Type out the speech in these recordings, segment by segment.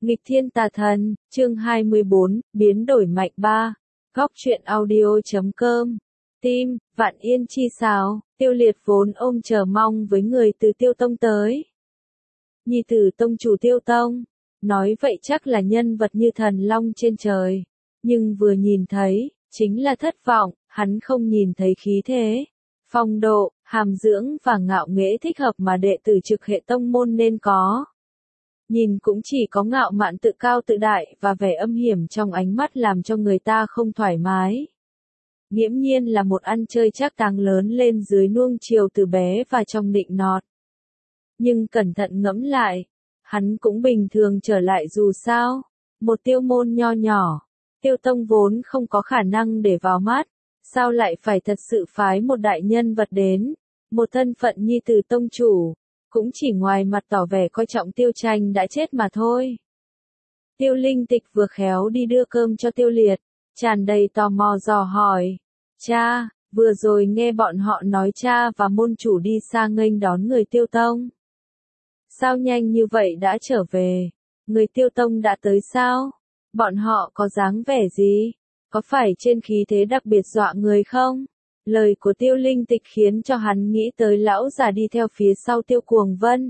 Nghịch thiên tà thần, chương 24, biến đổi mạnh 3. Góc truyện audio.com. Tim, vạn yên chi sao, Tiêu Liệt vốn ôm chờ mong với người từ Tiêu Tông tới. Nhi tử tông chủ Tiêu Tông, nói vậy chắc là nhân vật như thần long trên trời. Nhưng vừa nhìn thấy, chính là thất vọng, hắn không nhìn thấy khí thế, phong độ, hàm dưỡng và ngạo nghễ thích hợp mà đệ tử trực hệ tông môn nên có. Nhìn cũng chỉ có ngạo mạn tự cao tự đại và vẻ âm hiểm trong ánh mắt làm cho người ta không thoải mái. Nghiễm nhiên là một ăn chơi trác táng lớn lên dưới nuông chiều từ bé và trong nịnh nọt. Nhưng cẩn thận ngẫm lại, hắn cũng bình thường trở lại dù sao. Một tiêu môn nho nhỏ, Tiêu Tông vốn không có khả năng để vào mắt, sao lại phải thật sự phái một đại nhân vật đến, một thân phận nhi tử tông chủ. Cũng chỉ ngoài mặt tỏ vẻ coi trọng Tiêu Tranh đã chết mà thôi. Tiêu Linh Tịch vừa khéo đi đưa cơm cho Tiêu Liệt, tràn đầy tò mò dò hỏi. Cha, vừa rồi nghe bọn họ nói cha và môn chủ đi xa nghênh đón người Tiêu Tông. Sao nhanh như vậy đã trở về? Người Tiêu Tông đã tới sao? Bọn họ có dáng vẻ gì? Có phải trên khí thế đặc biệt dọa người không? Lời của Tiêu Linh Tịch khiến cho hắn nghĩ tới lão già đi theo phía sau Tiêu Cuồng Vân.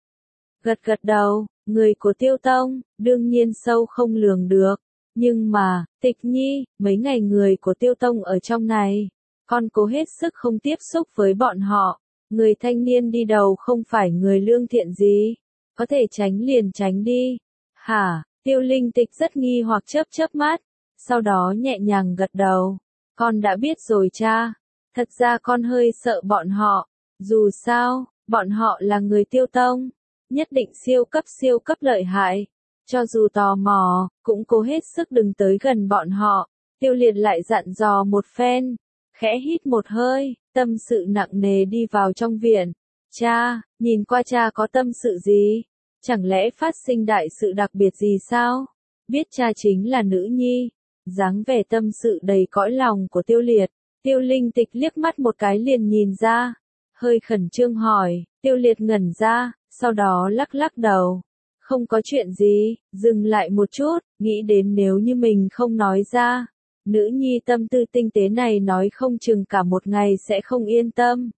Gật gật đầu, người của Tiêu Tông, đương nhiên sâu không lường được. Nhưng mà, Tịch Nhi, mấy ngày người của Tiêu Tông ở trong này, con cố hết sức không tiếp xúc với bọn họ. Người thanh niên đi đầu không phải người lương thiện gì, có thể tránh liền tránh đi. Hả? Tiêu Linh Tịch rất nghi hoặc chớp mắt, sau đó nhẹ nhàng gật đầu. Con đã biết rồi cha. Thật ra con hơi sợ bọn họ, dù sao, bọn họ là người Tiêu Tông, nhất định siêu cấp lợi hại. Cho dù tò mò, cũng cố hết sức đừng tới gần bọn họ. Tiêu Liệt lại dặn dò một phen, khẽ hít một hơi, tâm sự nặng nề đi vào trong viện. Cha, nhìn qua cha có tâm sự gì? Chẳng lẽ phát sinh đại sự đặc biệt gì sao? Biết cha chính là nữ nhi. Dáng vẻ tâm sự đầy cõi lòng của Tiêu Liệt. Tiêu Linh Tịch liếc mắt một cái liền nhìn ra, hơi khẩn trương hỏi. Tiêu Liệt ngẩn ra, sau đó lắc đầu. Không có chuyện gì, dừng lại một chút, nghĩ đến nếu như mình không nói ra. Nữ nhi tâm tư tinh tế này nói không chừng cả một ngày sẽ không yên tâm.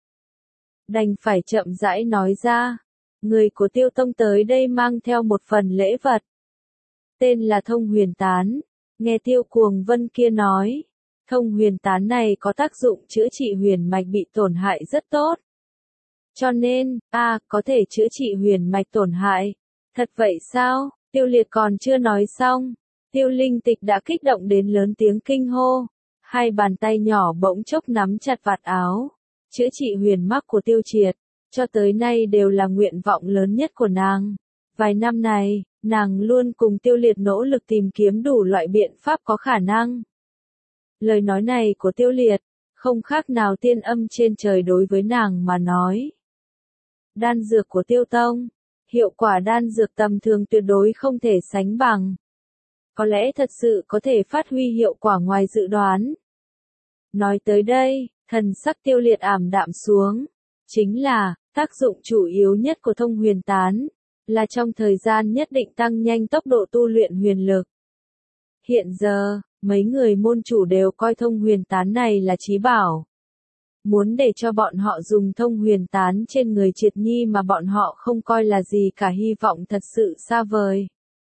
Đành phải chậm rãi nói ra. Người của Tiêu Tông tới đây mang theo một phần lễ vật. Tên là Thông Huyền Tán. Nghe Tiêu Cuồng Vân kia nói. Thông huyền tán này có tác dụng chữa trị huyền mạch bị tổn hại rất tốt. Cho nên, có thể chữa trị huyền mạch tổn hại. Thật vậy sao? Tiêu Liệt còn chưa nói xong. Tiêu Linh Tịch đã kích động đến lớn tiếng kinh hô. Hai bàn tay nhỏ bỗng chốc nắm chặt vạt áo. Chữa trị huyền mắc của Tiêu Triệt, cho tới nay đều là nguyện vọng lớn nhất của nàng. Vài năm này, nàng luôn cùng Tiêu Liệt nỗ lực tìm kiếm đủ loại biện pháp có khả năng. Lời nói này của Tiêu Liệt, không khác nào tiên âm trên trời đối với nàng mà nói. Đan dược của Tiêu Tông, hiệu quả đan dược tầm thường tuyệt đối không thể sánh bằng. Có lẽ thật sự có thể phát huy hiệu quả ngoài dự đoán. Nói tới đây, thần sắc Tiêu Liệt ảm đạm xuống. Chính là, tác dụng chủ yếu nhất của Thông Huyền Tán, là trong thời gian nhất định tăng nhanh tốc độ tu luyện huyền lực. Hiện giờ, mấy người môn chủ đều coi Thông Huyền Tán này là chí bảo. Muốn để cho bọn họ dùng Thông Huyền Tán trên người Triệt Nhi mà bọn họ không coi là gì cả, hy vọng thật sự xa vời.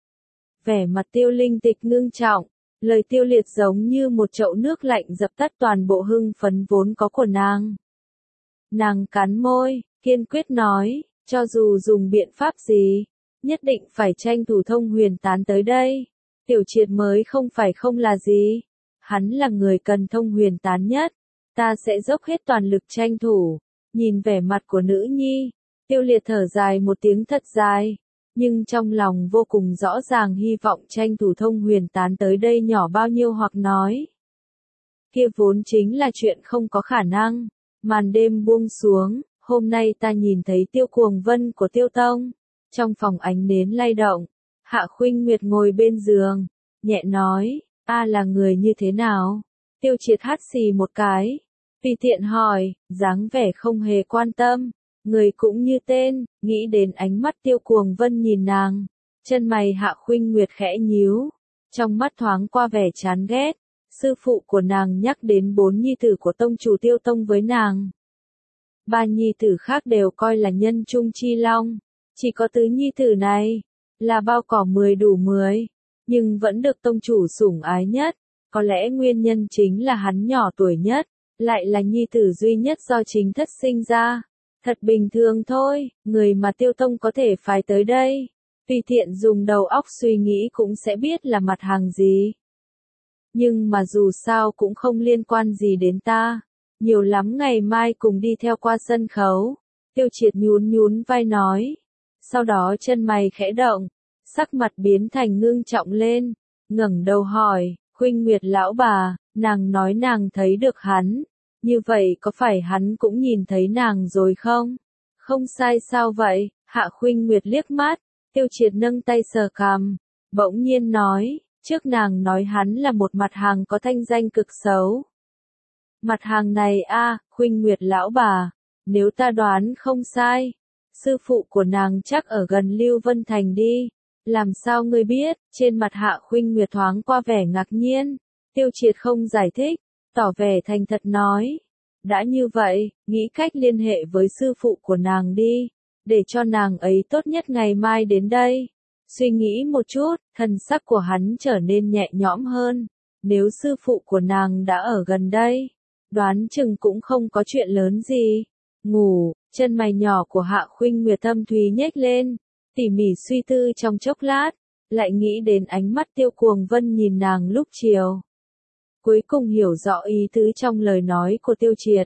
Vẻ mặt Tiêu Linh Tịch ngưng trọng, lời Tiêu Liệt giống như một chậu nước lạnh dập tắt toàn bộ hưng phấn vốn có của nàng. Nàng cắn môi, kiên quyết nói, cho dù dùng biện pháp gì, nhất định phải tranh thủ Thông Huyền Tán tới đây. Tiểu Triệt mới không phải không là gì. Hắn là người cần Thông Huyền Tán nhất. Ta sẽ dốc hết toàn lực tranh thủ. Nhìn vẻ mặt của nữ nhi, Tiêu Liệt thở dài một tiếng thật dài. Nhưng trong lòng vô cùng rõ ràng hy vọng tranh thủ Thông Huyền Tán tới đây nhỏ bao nhiêu, hoặc nói. Kia vốn chính là chuyện không có khả năng. Màn đêm buông xuống, hôm nay ta nhìn thấy Tiêu Cuồng Vân của Tiêu Tông. Trong phòng ánh nến lay động. Hạ Khuynh Nguyệt ngồi bên giường, nhẹ nói, là người như thế nào? Tiêu Triệt hắt xì một cái, tùy tiện hỏi, dáng vẻ không hề quan tâm, người cũng như tên, nghĩ đến ánh mắt Tiêu Cuồng Vân nhìn nàng, Chân mày Hạ Khuynh Nguyệt khẽ nhíu, trong mắt thoáng qua vẻ chán ghét. Sư phụ của nàng nhắc đến 4 nhi tử của tông chủ Tiêu Tông với nàng. 3 nhi tử khác đều coi là nhân trung chi long, chỉ có tứ nhi tử này là bao cỏ 10 đủ 10, nhưng vẫn được tông chủ sủng ái nhất. Có lẽ nguyên nhân chính là hắn nhỏ tuổi nhất, lại là nhi tử duy nhất do chính thất sinh ra. Thật bình thường thôi, người mà Tiêu Tông có thể phái tới đây, tùy tiện dùng đầu óc suy nghĩ cũng sẽ biết là mặt hàng gì. Nhưng mà dù sao cũng không liên quan gì đến ta, nhiều lắm ngày mai cùng đi theo qua sân khấu. Tiêu Triệt nhún nhún vai nói, sau đó chân mày khẽ động, sắc mặt biến thành ngưng trọng lên, ngẩng đầu hỏi, Khuynh Nguyệt lão bà, nàng nói nàng thấy được hắn, như vậy có phải hắn cũng nhìn thấy nàng rồi không? Không sai sao vậy? Hạ Khuynh Nguyệt liếc mắt, Tiêu Triệt nâng tay sờ cằm, bỗng nhiên nói, trước nàng nói hắn là một mặt hàng có thanh danh cực xấu. Mặt hàng này Khuynh Nguyệt lão bà, nếu ta đoán không sai, sư phụ của nàng chắc ở gần Lưu Vân Thành đi. Làm sao ngươi biết? Trên mặt Hạ Khuynh Nguyệt thoáng qua vẻ ngạc nhiên. Tiêu Triệt không giải thích, tỏ vẻ thành thật nói. Đã như vậy, nghĩ cách liên hệ với sư phụ của nàng đi, để cho nàng ấy tốt nhất ngày mai đến đây. Suy nghĩ một chút, thần sắc của hắn trở nên nhẹ nhõm hơn. Nếu sư phụ của nàng đã ở gần đây, đoán chừng cũng không có chuyện lớn gì. Ngủ, chân mày nhỏ của Hạ Khuynh Nguyệt thâm thúy nhếch lên, tỉ mỉ suy tư trong chốc lát, lại nghĩ đến ánh mắt Tiêu Cuồng Vân nhìn nàng lúc chiều. Cuối cùng hiểu rõ ý tứ trong lời nói của Tiêu Triệt.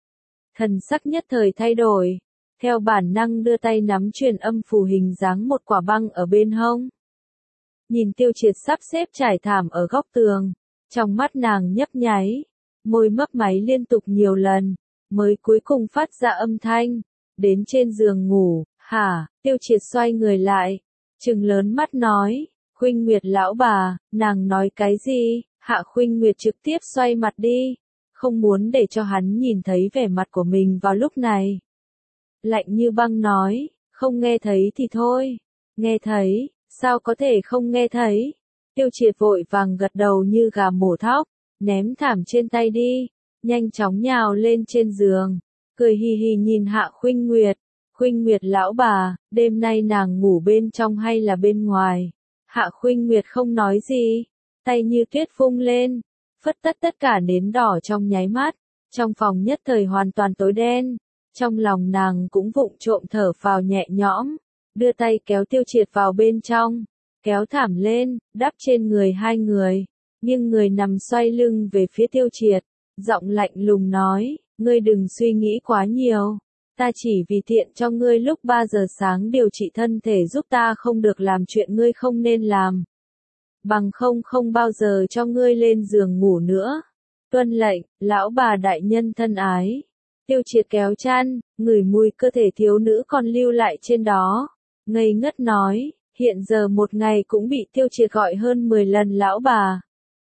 Thần sắc nhất thời thay đổi, theo bản năng đưa tay nắm truyền âm phù hình dáng một quả băng ở bên hông. Nhìn Tiêu Triệt sắp xếp trải thảm ở góc tường, trong mắt nàng nhấp nháy, môi mấp máy liên tục nhiều lần, mới cuối cùng phát ra âm thanh, đến trên giường ngủ. Hả? Tiêu Triệt xoay người lại, trừng lớn mắt nói, Khuynh Nguyệt lão bà, nàng nói cái gì? Hạ Khuynh Nguyệt trực tiếp xoay mặt đi, không muốn để cho hắn nhìn thấy vẻ mặt của mình vào lúc này. Lạnh như băng nói, không nghe thấy thì thôi, nghe thấy, sao có thể không nghe thấy? Tiêu Triệt vội vàng gật đầu như gà mổ thóc, ném thảm trên tay đi, nhanh chóng nhào lên trên giường, cười hì hì nhìn Hạ Khuynh Nguyệt. Khuynh Nguyệt lão bà, đêm nay nàng ngủ bên trong hay là bên ngoài? Hạ Khuynh Nguyệt không nói gì, tay như tuyết vung lên, phất tất cả nến đỏ trong nháy mắt, trong phòng nhất thời hoàn toàn tối đen. Trong lòng nàng cũng vụng trộm thở phào nhẹ nhõm, đưa tay kéo Tiêu Triệt vào bên trong, kéo thảm lên, đắp trên người hai người, nhưng người nằm xoay lưng về phía Tiêu Triệt, giọng lạnh lùng nói, ngươi đừng suy nghĩ quá nhiều. Ta chỉ vì tiện cho ngươi lúc 3 giờ sáng điều trị thân thể giúp ta không được làm chuyện ngươi không nên làm. Bằng không bao giờ cho ngươi lên giường ngủ nữa. Tuân lệnh, lão bà đại nhân thân ái. Tiêu Triệt kéo chăn, ngửi mùi cơ thể thiếu nữ còn lưu lại trên đó. Ngây ngất nói, hiện giờ một ngày cũng bị Tiêu Triệt gọi hơn 10 lần lão bà.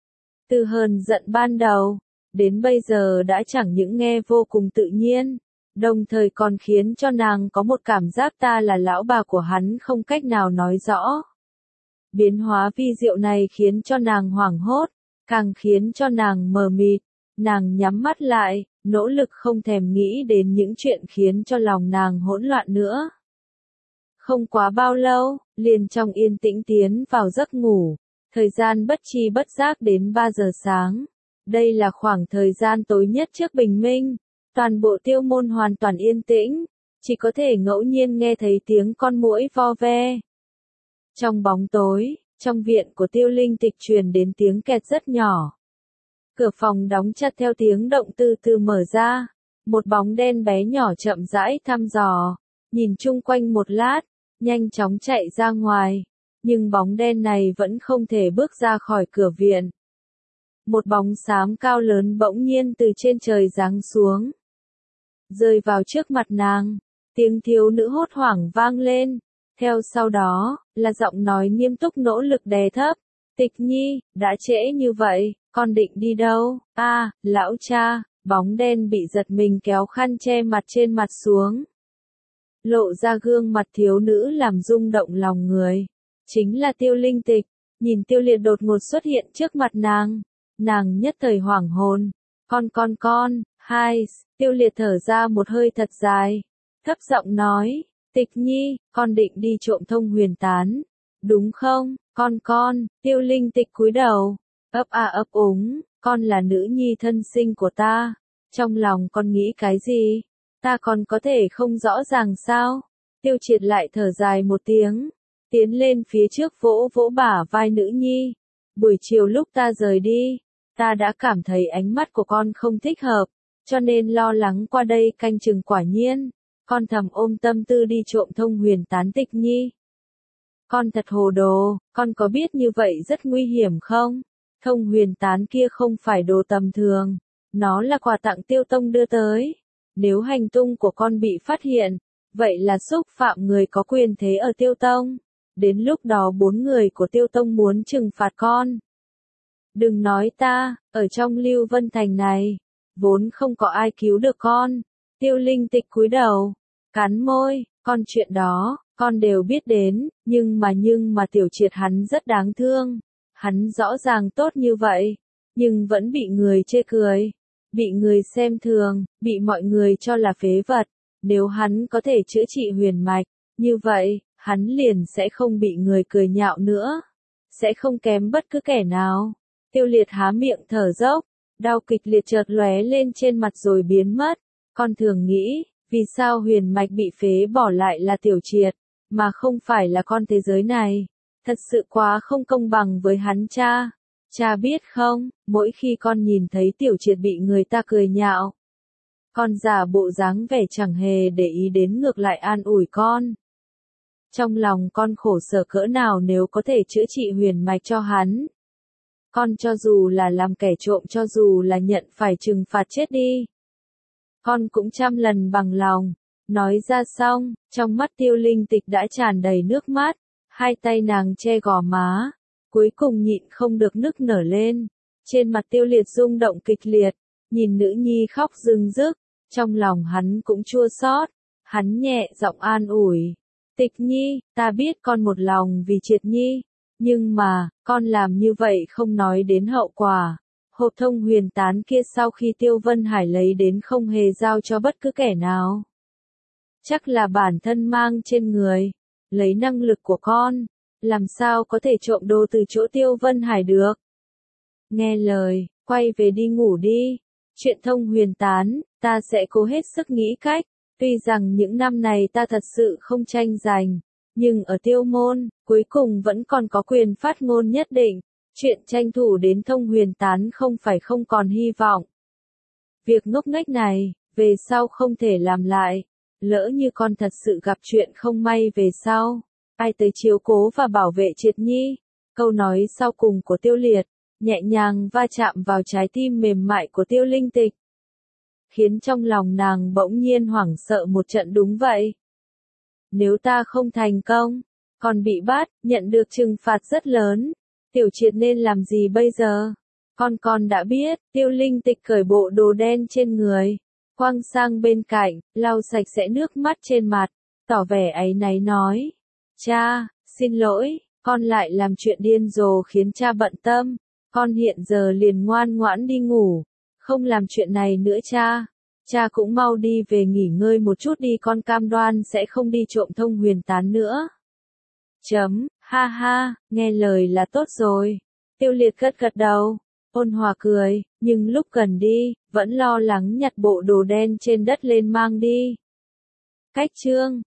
Từ hờn giận ban đầu, đến bây giờ đã chẳng những nghe vô cùng tự nhiên, đồng thời còn khiến cho nàng có một cảm giác ta là lão bà của hắn không cách nào nói rõ. Biến hóa vi diệu này khiến cho nàng hoảng hốt, càng khiến cho nàng mờ mịt, nàng nhắm mắt lại, nỗ lực không thèm nghĩ đến những chuyện khiến cho lòng nàng hỗn loạn nữa. Không quá bao lâu, liền trong yên tĩnh tiến vào giấc ngủ, thời gian bất chi bất giác đến 3 giờ sáng. Đây là khoảng thời gian tối nhất trước bình minh, toàn bộ Tiêu môn hoàn toàn yên tĩnh, chỉ có thể ngẫu nhiên nghe thấy tiếng con muỗi vo ve. Trong bóng tối, trong viện của Tiêu Linh Tịch truyền đến tiếng kẹt rất nhỏ. Cửa phòng đóng chặt theo tiếng động từ từ mở ra, một bóng đen bé nhỏ chậm rãi thăm dò, nhìn chung quanh một lát, nhanh chóng chạy ra ngoài, nhưng bóng đen này vẫn không thể bước ra khỏi cửa viện. Một bóng xám cao lớn bỗng nhiên từ trên trời giáng xuống, rơi vào trước mặt nàng, tiếng thiếu nữ hốt hoảng vang lên, theo sau đó, là giọng nói nghiêm túc nỗ lực đè thấp, Tịch Nhi, đã trễ như vậy, con định đi đâu? Lão cha, bóng đen bị giật mình kéo khăn che mặt trên mặt xuống. Lộ ra gương mặt thiếu nữ làm rung động lòng người. chính là Tiêu Linh Tịch. Nhìn Tiêu Liệt đột ngột xuất hiện trước mặt nàng nhất thời hoảng hồn. Con, hai, Tiêu Liệt thở ra một hơi thật dài, thấp giọng nói, Tịch Nhi, con định đi trộm Thông Huyền Tán, đúng không, con, Tiêu Linh Tịch cúi đầu, ấp úng, con là nữ nhi thân sinh của ta, trong lòng con nghĩ cái gì, ta còn có thể không rõ ràng sao, Tiêu Triệt lại thở dài một tiếng, tiến lên phía trước vỗ vỗ bả vai nữ nhi, buổi chiều lúc ta rời đi, ta đã cảm thấy ánh mắt của con không thích hợp, cho nên lo lắng qua đây canh chừng quả nhiên, con thầm ôm tâm tư đi trộm Thông Huyền Tán Tịch Nhi. Con thật hồ đồ, con có biết như vậy rất nguy hiểm không? Thông Huyền Tán kia không phải đồ tầm thường, nó là quà tặng Tiêu Tông đưa tới. Nếu hành tung của con bị phát hiện, vậy là xúc phạm người có quyền thế ở Tiêu Tông. Đến lúc đó 4 người của Tiêu Tông muốn trừng phạt con. Đừng nói ta, ở trong Lưu Vân Thành này, vốn không có ai cứu được con. Tiêu Linh Tịch cúi đầu, cắn môi, con chuyện đó, con đều biết đến, nhưng mà Tiểu Triệt hắn rất đáng thương. Hắn rõ ràng tốt như vậy, nhưng vẫn bị người chê cười, bị người xem thường, bị mọi người cho là phế vật. Nếu hắn có thể chữa trị huyền mạch, như vậy, hắn liền sẽ không bị người cười nhạo nữa, sẽ không kém bất cứ kẻ nào. Tiêu Liệt há miệng thở dốc, đau kịch liệt chợt lóe lên trên mặt rồi biến mất. Con thường nghĩ, vì sao huyền mạch bị phế bỏ lại là Tiểu Triệt, mà không phải là con thế giới này. Thật sự quá không công bằng với hắn cha. Cha biết không, mỗi khi con nhìn thấy Tiểu Triệt bị người ta cười nhạo, con giả bộ dáng vẻ chẳng hề để ý đến ngược lại an ủi con. Trong lòng con khổ sở cỡ nào nếu có thể chữa trị huyền mạch cho hắn. Con cho dù là làm kẻ trộm, cho dù là nhận phải trừng phạt chết đi, con cũng trăm lần bằng lòng. Nói ra xong, trong mắt Tiêu Linh Tịch đã tràn đầy nước mắt, hai tay nàng che gò má, cuối cùng nhịn không được nức nở lên. Trên mặt Tiêu Liệt rung động kịch liệt, nhìn nữ nhi khóc rưng rức, trong lòng hắn cũng chua xót, hắn nhẹ giọng an ủi, Tịch Nhi, ta biết con một lòng vì Triệt Nhi, nhưng mà, con làm như vậy không nói đến hậu quả. Hộp Thông Huyền Tán kia sau khi Tiêu Vân Hải lấy đến không hề giao cho bất cứ kẻ nào. Chắc là bản thân mang trên người, lấy năng lực của con, làm sao có thể trộm đồ từ chỗ Tiêu Vân Hải được. Nghe lời, quay về đi ngủ đi. Chuyện Thông Huyền Tán, ta sẽ cố hết sức nghĩ cách. Tuy rằng những năm này ta thật sự không tranh giành, nhưng ở Tiêu Môn, cuối cùng vẫn còn có quyền phát ngôn nhất định. Chuyện tranh thủ đến Thông Huyền Tán không phải không còn hy vọng. Việc ngốc nghếch này, về sau không thể làm lại. Lỡ như con thật sự gặp chuyện không may về sau, ai tới chiếu cố và bảo vệ Triệt Nhi? Câu nói sau cùng của Tiêu Liệt, nhẹ nhàng va chạm vào trái tim mềm mại của Tiêu Linh Tịch, khiến trong lòng nàng bỗng nhiên hoảng sợ một trận. Đúng vậy. Nếu ta không thành công, còn bị bắt, nhận được trừng phạt rất lớn, Tiểu Triệt nên làm gì bây giờ? Con đã biết. Tiêu Linh Tịch cởi bộ đồ đen trên người, quăng sang bên cạnh, lau sạch sẽ nước mắt trên mặt, tỏ vẻ áy náy nói, cha, xin lỗi, con lại làm chuyện điên rồ khiến cha bận tâm, con hiện giờ liền ngoan ngoãn đi ngủ, không làm chuyện này nữa cha. Cha cũng mau đi về nghỉ ngơi một chút đi, con cam đoan sẽ không đi trộm Thông Huyền Tán nữa. Ha ha, nghe lời là tốt rồi. Tiêu Liệt gật đầu, ôn hòa cười, nhưng lúc cần đi, vẫn lo lắng nhặt bộ đồ đen trên đất lên mang đi. Cách chương